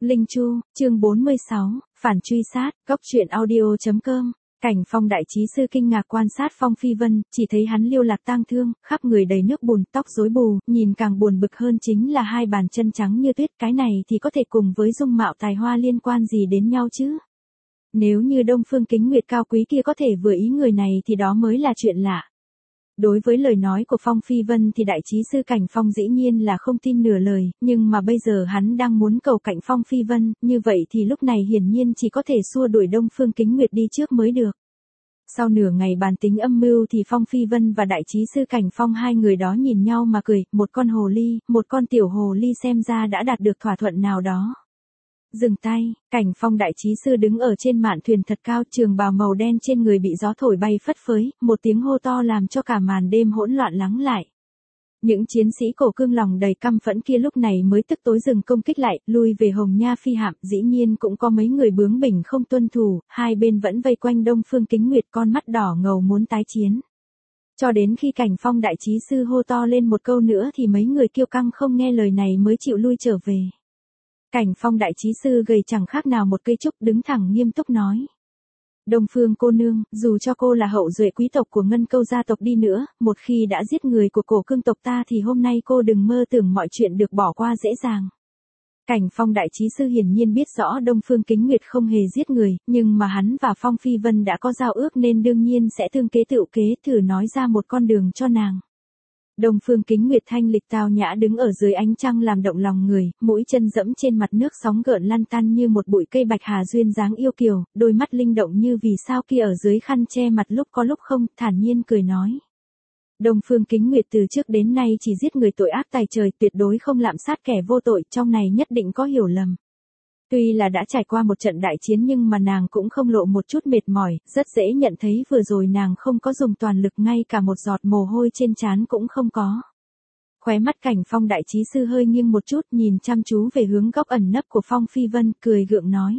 Linh Chu, chương 46, phản truy sát, góc truyện audio.com. Cảnh Phong đại trí sư kinh ngạc quan sát Phong Phi Vân, chỉ thấy hắn liêu lạc tang thương, khắp người đầy nước bùn, tóc rối bù, nhìn càng buồn bực hơn chính là hai bàn chân trắng như tuyết, cái này thì có thể cùng với dung mạo tài hoa liên quan gì đến nhau chứ? Nếu như Đông Phương Kính Nguyệt cao quý kia có thể vừa ý người này thì đó mới là chuyện lạ. Đối với lời nói của Phong Phi Vân thì đại trí sư Cảnh Phong dĩ nhiên là không tin nửa lời, nhưng mà bây giờ hắn đang muốn cầu cạnh Phong Phi Vân, như vậy thì lúc này hiển nhiên chỉ có thể xua đuổi Đông Phương Kính Nguyệt đi trước mới được. Sau nửa ngày bàn tính âm mưu thì Phong Phi Vân và đại trí sư Cảnh Phong hai người đó nhìn nhau mà cười, một con hồ ly, một con tiểu hồ ly xem ra đã đạt được thỏa thuận nào đó. Dừng tay, Cảnh Phong đại trí sư đứng ở trên mạn thuyền thật cao, trường bào màu đen trên người bị gió thổi bay phất phới, một tiếng hô to làm cho cả màn đêm hỗn loạn lắng lại. Những chiến sĩ cổ cương lòng đầy căm phẫn kia lúc này mới tức tối dừng công kích lại, lui về Hồng Nha phi hạm, dĩ nhiên cũng có mấy người bướng bỉnh không tuân thủ, hai bên vẫn vây quanh Đông Phương Kính Nguyệt con mắt đỏ ngầu muốn tái chiến. Cho đến khi Cảnh Phong đại trí sư hô to lên một câu nữa thì mấy người kiêu căng không nghe lời này mới chịu lui trở về. Cảnh Phong đại trí sư gầy chẳng khác nào một cây trúc, đứng thẳng nghiêm túc nói. Đông Phương cô nương, dù cho cô là hậu duệ quý tộc của Ngân Câu gia tộc đi nữa, một khi đã giết người của cổ cương tộc ta thì hôm nay cô đừng mơ tưởng mọi chuyện được bỏ qua dễ dàng. Cảnh Phong đại trí sư hiển nhiên biết rõ Đông Phương Kính Nguyệt không hề giết người, nhưng mà hắn và Phong Phi Vân đã có giao ước nên đương nhiên sẽ thương kế tựu kế, thử nói ra một con đường cho nàng. Đông Phương Kính Nguyệt thanh lịch tao nhã đứng ở dưới ánh trăng làm động lòng người, mũi chân dẫm trên mặt nước sóng gợn lăn tăn như một bụi cây bạch hà duyên dáng yêu kiều, đôi mắt linh động như vì sao kia ở dưới khăn che mặt lúc có lúc không, thản nhiên cười nói. Đông Phương Kính Nguyệt từ trước đến nay chỉ giết người tội ác tày trời, tuyệt đối không lạm sát kẻ vô tội, trong này nhất định có hiểu lầm. Tuy là đã trải qua một trận đại chiến nhưng mà nàng cũng không lộ một chút mệt mỏi, rất dễ nhận thấy vừa rồi nàng không có dùng toàn lực, ngay cả một giọt mồ hôi trên trán cũng không có. Khóe mắt Cảnh Phong đại trí sư hơi nghiêng một chút, nhìn chăm chú về hướng góc ẩn nấp của Phong Phi Vân, cười gượng nói.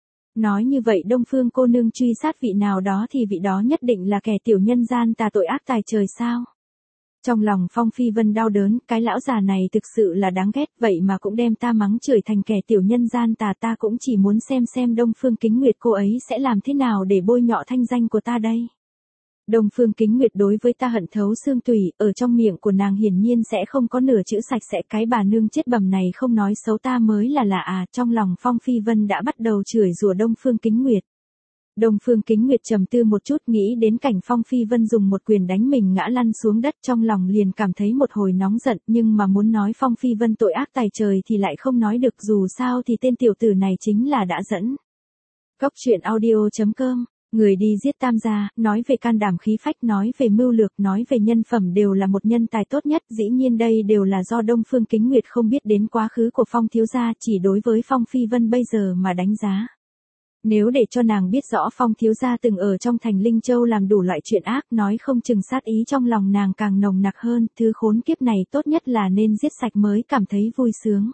Nói như vậy Đông Phương cô nương truy sát vị nào đó thì vị đó nhất định là kẻ tiểu nhân gian tà tội ác tài trời sao? Trong lòng Phong Phi Vân đau đớn, cái lão già này thực sự là đáng ghét, vậy mà cũng đem ta mắng chửi thành kẻ tiểu nhân gian tà, ta cũng chỉ muốn xem Đông Phương Kính Nguyệt cô ấy sẽ làm thế nào để bôi nhọ thanh danh của ta đây. Đông Phương Kính Nguyệt đối với ta hận thấu xương tủy, ở trong miệng của nàng hiển nhiên sẽ không có nửa chữ sạch sẽ, cái bà nương chết bầm này không nói xấu ta mới là lạ à, trong lòng Phong Phi Vân đã bắt đầu chửi rủa Đông Phương Kính Nguyệt. Đông Phương Kính Nguyệt trầm tư một chút, nghĩ đến cảnh Phong Phi Vân dùng một quyền đánh mình ngã lăn xuống đất, trong lòng liền cảm thấy một hồi nóng giận, nhưng mà muốn nói Phong Phi Vân tội ác tày trời thì lại không nói được, dù sao thì tên tiểu tử này chính là đã dẫn. Góc truyện audio.com, người đi giết tam gia, nói về can đảm khí phách, nói về mưu lược, nói về nhân phẩm, đều là một nhân tài tốt nhất, dĩ nhiên đây đều là do Đông Phương Kính Nguyệt không biết đến quá khứ của Phong thiếu gia, chỉ đối với Phong Phi Vân bây giờ mà đánh giá. Nếu để cho nàng biết rõ Phong thiếu gia từng ở trong thành Linh Châu làm đủ loại chuyện ác, nói không chừng sát ý trong lòng nàng càng nồng nặc hơn, thứ khốn kiếp này tốt nhất là nên giết sạch mới cảm thấy vui sướng.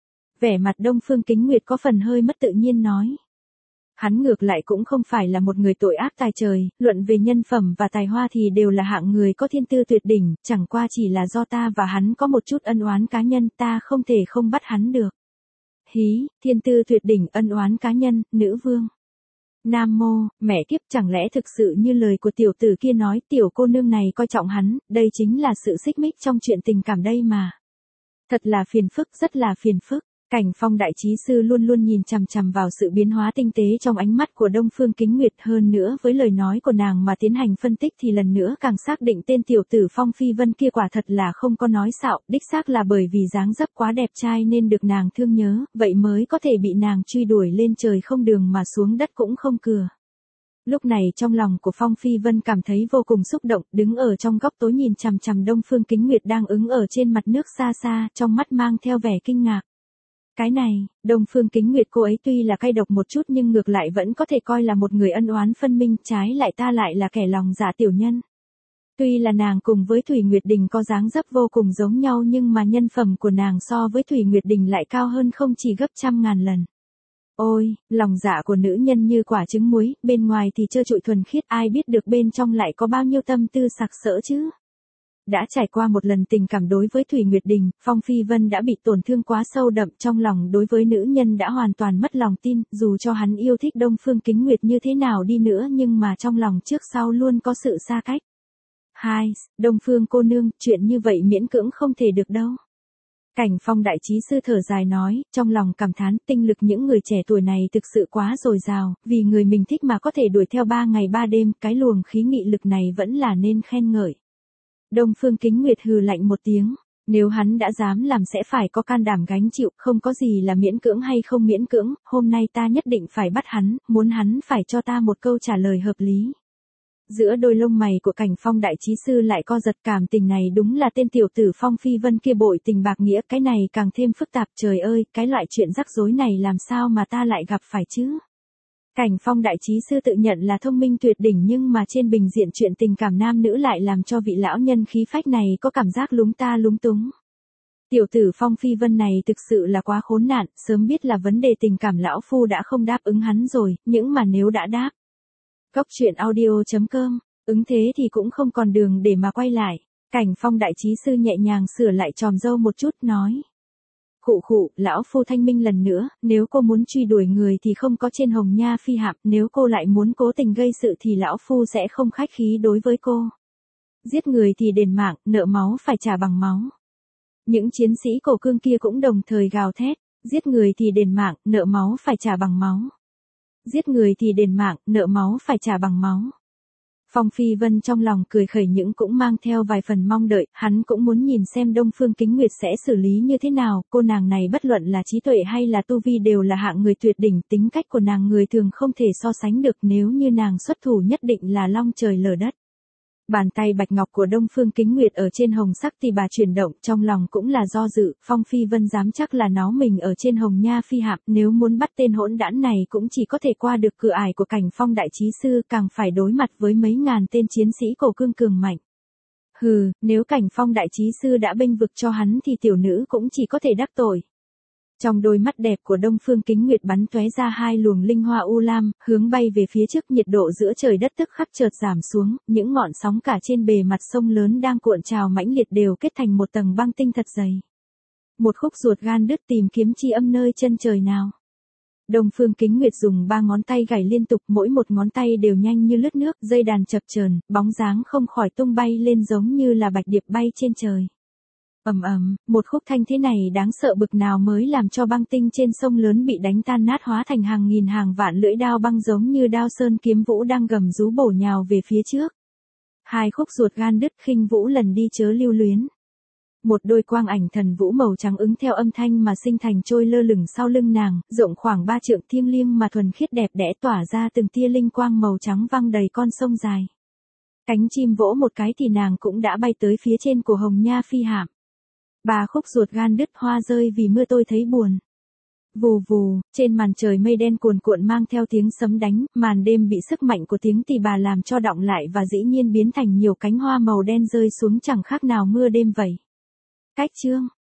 Vẻ mặt Đông Phương Kính Nguyệt có phần hơi mất tự nhiên nói. Hắn ngược lại cũng không phải là một người tội ác tài trời, luận về nhân phẩm và tài hoa thì đều là hạng người có thiên tư tuyệt đỉnh, chẳng qua chỉ là do ta và hắn có một chút ân oán cá nhân, ta không thể không bắt hắn được. Hí, thiên tư tuyệt đỉnh, ân oán cá nhân, nữ vương. Nam mô, mẹ kiếp, chẳng lẽ thực sự như lời của tiểu tử kia nói, tiểu cô nương này coi trọng hắn, đây chính là sự xích mích trong chuyện tình cảm đây mà. Thật là phiền phức, rất là phiền phức. Cảnh Phong đại trí sư luôn luôn nhìn chằm chằm vào sự biến hóa tinh tế trong ánh mắt của Đông Phương Kính Nguyệt, hơn nữa với lời nói của nàng mà tiến hành phân tích thì lần nữa càng xác định tên tiểu tử Phong Phi Vân kia quả thật là không có nói xạo, đích xác là bởi vì dáng dấp quá đẹp trai nên được nàng thương nhớ, vậy mới có thể bị nàng truy đuổi lên trời không đường mà xuống đất cũng không cửa. Lúc này trong lòng của Phong Phi Vân cảm thấy vô cùng xúc động, đứng ở trong góc tối nhìn chằm chằm Đông Phương Kính Nguyệt đang ứng ở trên mặt nước xa xa, trong mắt mang theo vẻ kinh ngạc. Cái này, Đông Phương Kính Nguyệt cô ấy tuy là cay độc một chút nhưng ngược lại vẫn có thể coi là một người ân oán phân minh, trái lại ta lại là kẻ lòng dạ tiểu nhân. Tuy là nàng cùng với Thủy Nguyệt Đình có dáng dấp vô cùng giống nhau nhưng mà nhân phẩm của nàng so với Thủy Nguyệt Đình lại cao hơn không chỉ gấp trăm ngàn lần. Ôi, lòng dạ của nữ nhân như quả trứng muối, bên ngoài thì trơ trụi thuần khiết, ai biết được bên trong lại có bao nhiêu tâm tư sặc sỡ chứ. Đã trải qua một lần tình cảm đối với Thủy Nguyệt Đình, Phong Phi Vân đã bị tổn thương quá sâu đậm trong lòng đối với nữ nhân đã hoàn toàn mất lòng tin, dù cho hắn yêu thích Đông Phương Kính Nguyệt như thế nào đi nữa nhưng mà trong lòng trước sau luôn có sự xa cách. Hai, Đông Phương cô nương, chuyện như vậy miễn cưỡng không thể được đâu. Cảnh Phong đại trí sư thở dài nói, trong lòng cảm thán tinh lực những người trẻ tuổi này thực sự quá dồi dào, vì người mình thích mà có thể đuổi theo 3 ngày 3 đêm, cái luồng khí nghị lực này vẫn là nên khen ngợi. Đông Phương Kính Nguyệt hừ lạnh một tiếng, nếu hắn đã dám làm sẽ phải có can đảm gánh chịu, không có gì là miễn cưỡng hay không miễn cưỡng, hôm nay ta nhất định phải bắt hắn, muốn hắn phải cho ta một câu trả lời hợp lý. Giữa đôi lông mày của Cảnh Phong đại trí sư lại co giật, cảm tình này đúng là tên tiểu tử Phong Phi Vân kia bội tình bạc nghĩa, cái này càng thêm phức tạp, trời ơi, cái loại chuyện rắc rối này làm sao mà ta lại gặp phải chứ? Cảnh Phong đại trí sư tự nhận là thông minh tuyệt đỉnh nhưng mà trên bình diện chuyện tình cảm nam nữ lại làm cho vị lão nhân khí phách này có cảm giác lúng ta lúng túng. Tiểu tử Phong Phi Vân này thực sự là quá khốn nạn, sớm biết là vấn đề tình cảm lão phu đã không đáp ứng hắn rồi, nhưng mà nếu đã đáp. Cốc truyện audio.com, ứng thế thì cũng không còn đường để mà quay lại. Cảnh Phong đại trí sư nhẹ nhàng sửa lại tròm râu một chút nói. Khụ khụ, lão phu thanh minh lần nữa, nếu cô muốn truy đuổi người thì không có trên Hồng Nha Phi Hạp, nếu cô lại muốn cố tình gây sự thì lão phu sẽ không khách khí đối với cô. Giết người thì đền mạng, nợ máu phải trả bằng máu. Những chiến sĩ cổ cương kia cũng đồng thời gào thét, giết người thì đền mạng, nợ máu phải trả bằng máu. Giết người thì đền mạng, nợ máu phải trả bằng máu. Phong Phi Vân trong lòng cười khẩy nhưng cũng mang theo vài phần mong đợi, hắn cũng muốn nhìn xem Đông Phương Kính Nguyệt sẽ xử lý như thế nào, cô nàng này bất luận là trí tuệ hay là tu vi đều là hạng người tuyệt đỉnh, tính cách của nàng người thường không thể so sánh được, nếu như nàng xuất thủ nhất định là long trời lở đất. Bàn tay bạch ngọc của Đông Phương Kính Nguyệt ở trên hồng sắc thì bà chuyển động, trong lòng cũng là do dự, Phong Phi Vân dám chắc là nó mình ở trên Hồng Nha Phi Hạp, nếu muốn bắt tên hỗn đản này cũng chỉ có thể qua được cửa ải của Cảnh Phong đại trí sư, càng phải đối mặt với mấy ngàn tên chiến sĩ cổ cương cường mạnh. Hừ, nếu Cảnh Phong đại trí sư đã bênh vực cho hắn thì tiểu nữ cũng chỉ có thể đắc tội. Trong đôi mắt đẹp của Đông Phương Kính Nguyệt bắn tóe ra hai luồng linh hoa u lam, hướng bay về phía trước, nhiệt độ giữa trời đất tức khắc chợt giảm xuống, những ngọn sóng cả trên bề mặt sông lớn đang cuộn trào mãnh liệt đều kết thành một tầng băng tinh thật dày. Một khúc ruột gan đứt, tìm kiếm chi âm nơi chân trời nào. Đông Phương Kính Nguyệt dùng 3 ngón tay gảy liên tục, mỗi một ngón tay đều nhanh như lướt nước, dây đàn chập chờn, bóng dáng không khỏi tung bay lên giống như là bạch điệp bay trên trời. Ầm ầm, một khúc thanh thế này đáng sợ bực nào mới làm cho băng tinh trên sông lớn bị đánh tan nát, hóa thành hàng nghìn hàng vạn lưỡi đao băng giống như đao sơn kiếm vũ đang gầm rú bổ nhào về phía trước. Hai khúc ruột gan đứt, khinh vũ lần đi chớ lưu luyến. Một đôi quang ảnh thần vũ màu trắng ứng theo âm thanh mà sinh thành trôi lơ lửng sau lưng nàng, rộng khoảng 3 trượng, thiêng liêng mà thuần khiết đẹp đẽ, tỏa ra từng tia linh quang màu trắng văng đầy con sông dài. Cánh chim vỗ một cái thì nàng cũng đã bay tới phía trên của Hồng Nha Phi Hạp. 3 khúc ruột gan đứt, hoa rơi vì mưa tôi thấy buồn. Vù vù, trên màn trời mây đen cuồn cuộn mang theo tiếng sấm đánh, màn đêm bị sức mạnh của tiếng tỳ bà làm cho đọng lại và dĩ nhiên biến thành nhiều cánh hoa màu đen rơi xuống chẳng khác nào mưa đêm vậy. Cách chương